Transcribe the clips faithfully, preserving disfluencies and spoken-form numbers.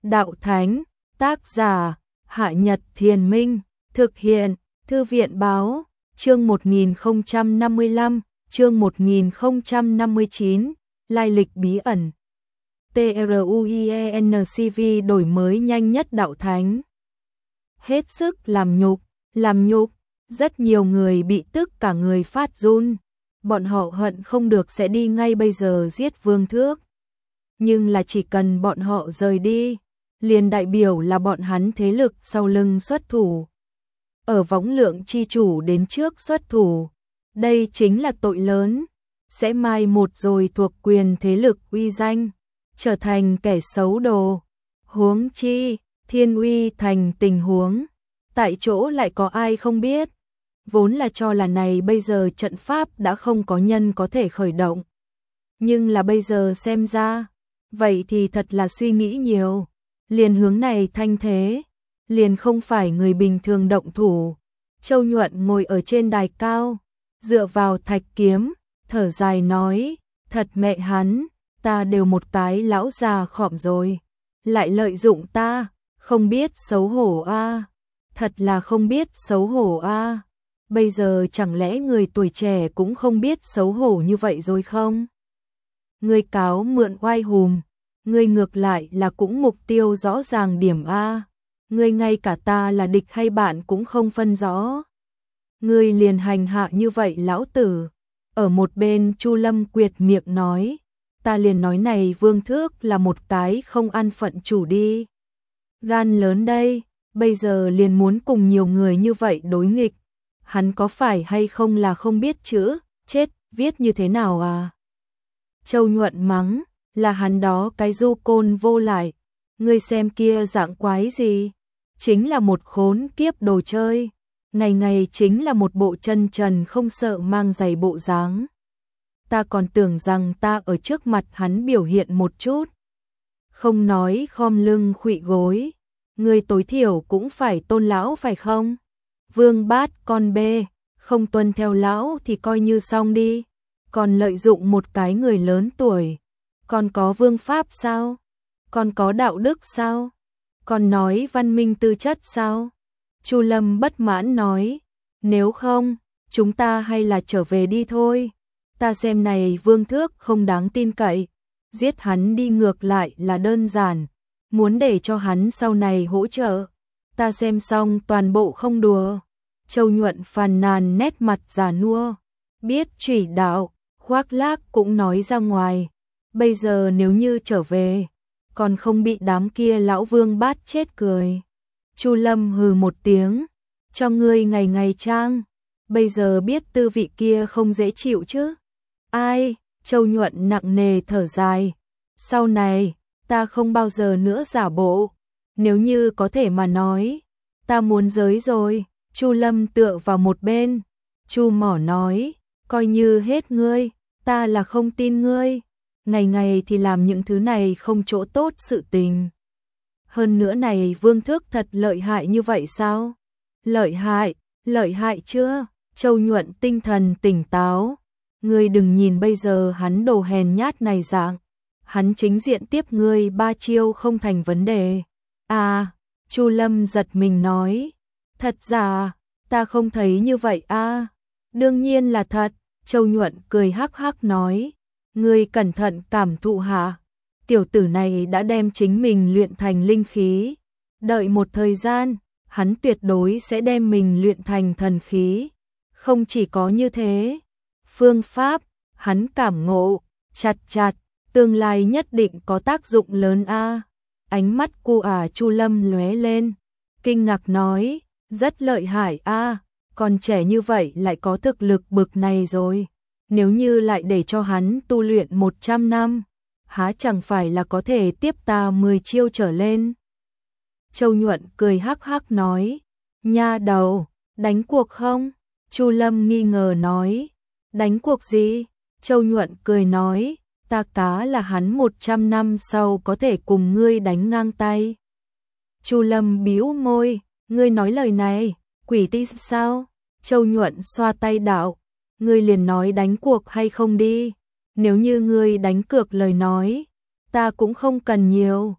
Đạo Thánh, tác giả, Hạ Nhật Thiền Minh, thực hiện, Thư viện Báo, chương một nghìn không trăm năm mươi lăm, chương một nghìn không trăm năm mươi chín, lai lịch bí ẩn. TRUIENCV đổi mới nhanh nhất Đạo Thánh. Hết sức làm nhục, làm nhục, rất nhiều người bị tức cả người phát run. Bọn họ hận không được sẽ đi ngay bây giờ giết Vương Thước. Nhưng là chỉ cần bọn họ rời đi, liền đại biểu là bọn hắn thế lực sau lưng xuất thủ. Ở võng lượng chi chủ đến trước xuất thủ, đây chính là tội lớn, sẽ mai một rồi thuộc quyền thế lực uy danh, trở thành kẻ xấu đồ. Huống chi, Thiên Uy thành tình huống, tại chỗ lại có ai không biết. Vốn là cho là này bây giờ trận pháp đã không có nhân có thể khởi động. Nhưng là bây giờ xem ra, vậy thì thật là suy nghĩ nhiều. Liền hướng này thanh thế, liền không phải người bình thường động thủ. Châu Nhuận ngồi ở trên đài cao, dựa vào thạch kiếm, thở dài nói, thật mẹ hắn, ta đều một cái lão già khọm rồi, lại lợi dụng ta, không biết xấu hổ a, thật là không biết xấu hổ a. Bây giờ chẳng lẽ người tuổi trẻ cũng không biết xấu hổ như vậy rồi không? Người cáo mượn oai hùm, người ngược lại là cũng mục tiêu rõ ràng điểm a. Người ngay cả ta là địch hay bạn cũng không phân rõ. Người liền hành hạ như vậy lão tử. Ở một bên Chu Lâm quyệt miệng nói, ta liền nói này Vương Thước là một cái không ăn phận chủ đi. Gan lớn đây, bây giờ liền muốn cùng nhiều người như vậy đối nghịch. Hắn có phải hay không là không biết chữ, chết, viết như thế nào à? Châu Nhuận mắng, là hắn đó cái du côn vô lại. Ngươi xem kia dạng quái gì? Chính là một khốn kiếp đồ chơi. Ngày ngày chính là một bộ chân trần không sợ mang giày bộ dáng. Ta còn tưởng rằng ta ở trước mặt hắn biểu hiện một chút. Không nói khom lưng khuỵu gối. Ngươi tối thiểu cũng phải tôn lão phải không? Vương Bát con bê, không tuân theo lão thì coi như xong đi. Còn lợi dụng một cái người lớn tuổi. Còn có vương pháp sao? Còn có đạo đức sao? Còn nói văn minh tư chất sao? Chu Lâm bất mãn nói, nếu không, chúng ta hay là trở về đi thôi. Ta xem này Vương Thước không đáng tin cậy. Giết hắn đi ngược lại là đơn giản. Muốn để cho hắn sau này hỗ trợ. Ta xem xong toàn bộ không đùa. Châu Nhuận phàn nàn nét mặt già nua. Biết chỉ đạo, khoác lác cũng nói ra ngoài. Bây giờ nếu như trở về, còn không bị đám kia lão Vương Bát chết cười. Chu Lâm hừ một tiếng, cho ngươi ngày ngày trang. Bây giờ biết tư vị kia không dễ chịu chứ. Ai, Châu Nhuận nặng nề thở dài. Sau này, ta không bao giờ nữa giả bộ. Nếu như có thể mà nói, ta muốn giới rồi. Chu Lâm tựa vào một bên. Chu Mỏ nói, coi như hết ngươi, ta là không tin ngươi. Ngày ngày thì làm những thứ này không chỗ tốt sự tình. Hơn nữa này Vương Thước thật lợi hại như vậy sao? Lợi hại, lợi hại chưa? Châu Nhuận tinh thần tỉnh táo. Ngươi đừng nhìn bây giờ hắn đồ hèn nhát này dạng. Hắn chính diện tiếp ngươi ba chiêu không thành vấn đề. À, Chu Lâm giật mình nói. Thật giả, ta không thấy như vậy à. Đương nhiên là thật, Châu Nhuận cười hắc hắc nói. Ngươi cẩn thận cảm thụ hạ. Tiểu tử này đã đem chính mình luyện thành linh khí. Đợi một thời gian, hắn tuyệt đối sẽ đem mình luyện thành thần khí. Không chỉ có như thế. Phương pháp, hắn cảm ngộ, chặt chặt, tương lai nhất định có tác dụng lớn a. Ánh mắt cô ả Chu Lâm lóe lên, kinh ngạc nói, rất lợi hại a, còn trẻ như vậy lại có thực lực bực này rồi. Nếu như lại để cho hắn tu luyện một trăm năm, há chẳng phải là có thể tiếp ta mười chiêu trở lên. Châu Nhuận cười hắc hắc nói, nha đầu, đánh cuộc không? Chu Lâm nghi ngờ nói, đánh cuộc gì? Châu Nhuận cười nói, ta cá là hắn một trăm năm sau có thể cùng ngươi đánh ngang tay. Chu Lâm bĩu môi, ngươi nói lời này, quỷ ti sao? Châu Nhuận xoa tay đạo, ngươi liền nói đánh cuộc hay không đi. Nếu như ngươi đánh cược lời nói, ta cũng không cần nhiều.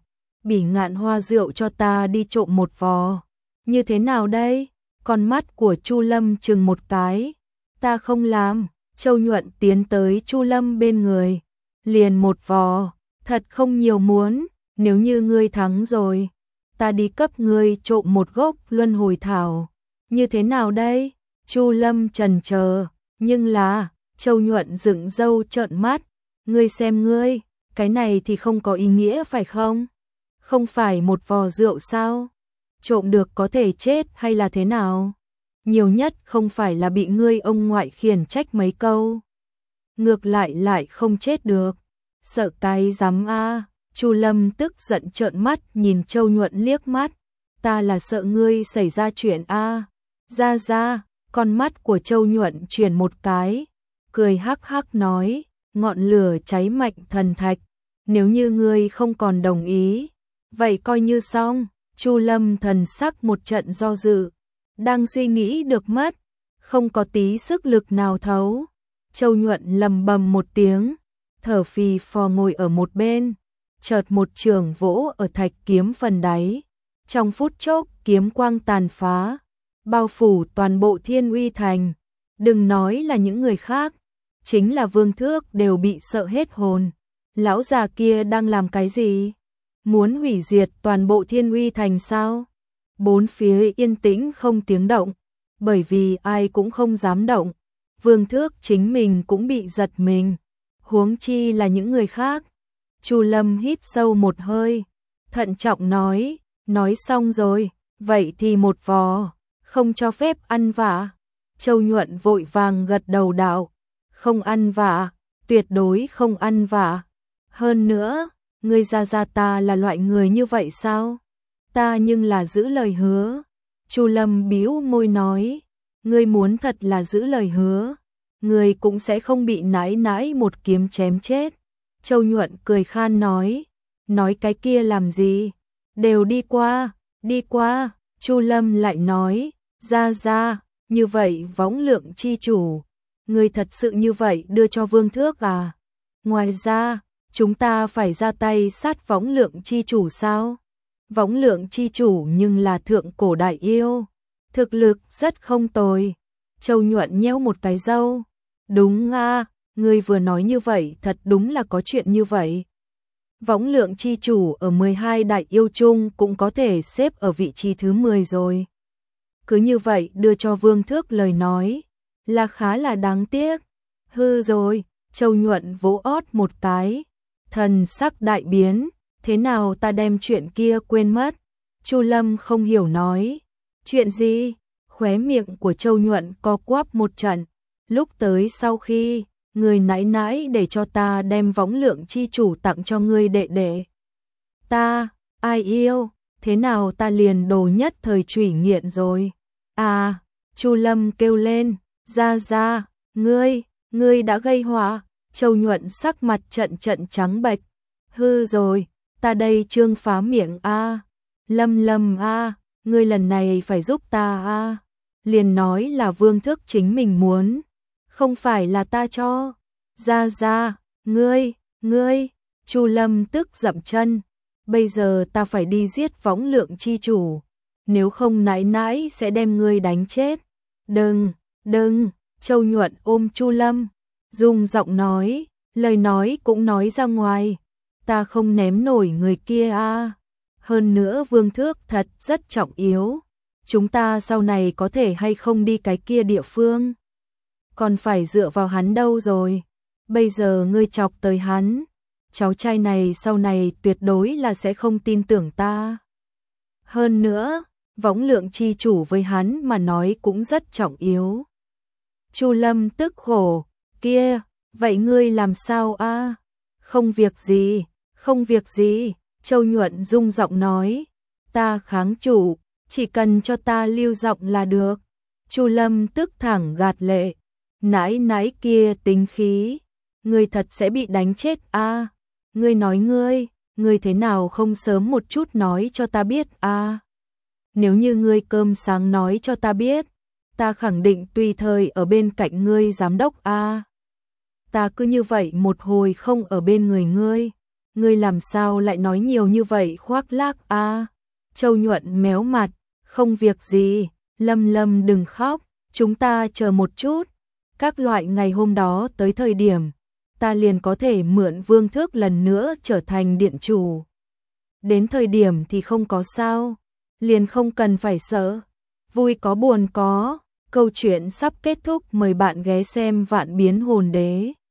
Bỉ Ngạn Hoa rượu cho ta đi trộm một vò. Như thế nào đây? Con mắt của Chu Lâm chừng một cái. Ta không làm. Châu Nhuận tiến tới Chu Lâm bên người. Liền một vò, thật không nhiều muốn, nếu như ngươi thắng rồi, ta đi cấp ngươi trộm một gốc luân hồi thảo. Như thế nào đây? Chu Lâm chần chờ, nhưng là, Châu Nhuận dựng râu trợn mắt, ngươi xem ngươi, cái này thì không có ý nghĩa phải không? Không phải một vò rượu sao? Trộm được có thể chết hay là thế nào? Nhiều nhất không phải là bị ngươi ông ngoại khiển trách mấy câu. Ngược lại lại không chết được. Sợ cái dám a. Chu Lâm tức giận trợn mắt nhìn Châu Nhuận liếc mắt. Ta là sợ ngươi xảy ra chuyện a. Ra ra, con mắt của Châu Nhuận chuyển một cái, cười hắc hắc nói, ngọn lửa cháy mạnh thần thạch, nếu như ngươi không còn đồng ý, vậy coi như xong. Chu Lâm thần sắc một trận do dự, đang suy nghĩ được mất, không có tí sức lực nào thấu. Châu Nhuận lầm bầm một tiếng, thở phì phò ngồi ở một bên, chợt một trường vỗ ở thạch kiếm phần đáy. Trong phút chốc kiếm quang tàn phá, bao phủ toàn bộ Thiên Uy Thành. Đừng nói là những người khác, chính là Vương Thước đều bị sợ hết hồn. Lão già kia đang làm cái gì? Muốn hủy diệt toàn bộ Thiên Uy Thành sao? Bốn phía yên tĩnh không tiếng động, bởi vì ai cũng không dám động. Vương Thước chính mình cũng bị giật mình, huống chi là những người khác. Chu Lâm hít sâu một hơi, thận trọng nói, nói xong rồi, vậy thì một vò, không cho phép ăn vạ. Châu Nhuận vội vàng gật đầu đạo, không ăn vạ, tuyệt đối không ăn vạ. Hơn nữa, ngươi ra ra ta là loại người như vậy sao? Ta nhưng là giữ lời hứa. Chu Lâm bĩu môi nói, ngươi muốn thật là giữ lời hứa, ngươi cũng sẽ không bị nãi nãi một kiếm chém chết. Châu Nhuận cười khan nói, nói cái kia làm gì? Đều đi qua, đi qua. Chu Lâm lại nói, ra ra, như vậy võng lượng chi chủ, ngươi thật sự như vậy đưa cho Vương Thước à? Ngoài ra, chúng ta phải ra tay sát võng lượng chi chủ sao? Võng lượng chi chủ nhưng là thượng cổ đại yêu, thực lực rất không tồi. Châu Nhuận nhéo một cái râu, đúng a, ngươi vừa nói như vậy thật đúng là có chuyện như vậy. Võng lượng chi chủ ở mười hai đại yêu chung cũng có thể xếp ở vị trí thứ mười rồi. Cứ như vậy đưa cho Vương Thước lời nói, là khá là đáng tiếc. Hư rồi, Châu Nhuận vỗ ót một cái, thần sắc đại biến, thế nào ta đem chuyện kia quên mất? Chu Lâm không hiểu nói, chuyện gì? Khóe miệng của Châu Nhuận co quắp một trận, lúc tới sau khi, người nãi nãi để cho ta đem võng lượng chi chủ tặng cho ngươi đệ đệ. Ta, ai yêu, thế nào ta liền đồ nhất thời chủy nghiện rồi. À, Chu Lâm kêu lên, ra ra, ngươi, ngươi đã gây họa. Châu Nhuận sắc mặt trận trận trắng bệch, hư rồi, ta đây trương phá miệng a. Lâm Lâm a, ngươi lần này phải giúp ta a. Liền nói là Vương Thước chính mình muốn, không phải là ta cho. Ra ra, ngươi, ngươi. Chu Lâm tức dậm chân, bây giờ ta phải đi giết võng lượng chi chủ, nếu không nãi nãi sẽ đem ngươi đánh chết. Đừng, đừng. Châu Nhuận ôm Chu Lâm, dùng giọng nói, lời nói cũng nói ra ngoài, ta không ném nổi người kia a. Hơn nữa Vương Thước thật rất trọng yếu, chúng ta sau này có thể hay không đi cái kia địa phương, còn phải dựa vào hắn đâu rồi. Bây giờ ngươi chọc tới hắn, cháu trai này sau này tuyệt đối là sẽ không tin tưởng ta. Hơn nữa, võng lượng chi chủ với hắn mà nói cũng rất trọng yếu. Chu Lâm tức khổ, kia, vậy ngươi làm sao a? Không việc gì, không việc gì. Châu Nhuận rung giọng nói, ta kháng chủ, chỉ cần cho ta lưu giọng là được. Chu Lâm tức thẳng gạt lệ, nãi nãi kia tính khí, ngươi thật sẽ bị đánh chết a. Ngươi nói ngươi, ngươi thế nào không sớm một chút nói cho ta biết a? Nếu như ngươi cơm sáng nói cho ta biết, ta khẳng định tùy thời ở bên cạnh ngươi giám đốc a. Ta cứ như vậy một hồi không ở bên người ngươi, ngươi làm sao lại nói nhiều như vậy khoác lác a? Châu Nhuận méo mặt, không việc gì, Lâm Lâm đừng khóc, chúng ta chờ một chút, các loại ngày hôm đó tới thời điểm, ta liền có thể mượn vương thước lần nữa trở thành điện chủ. Đến thời điểm thì không có sao, liền không cần phải sợ, vui có buồn có, câu chuyện sắp kết thúc, mời bạn ghé xem Vạn Biến Hồn Đế.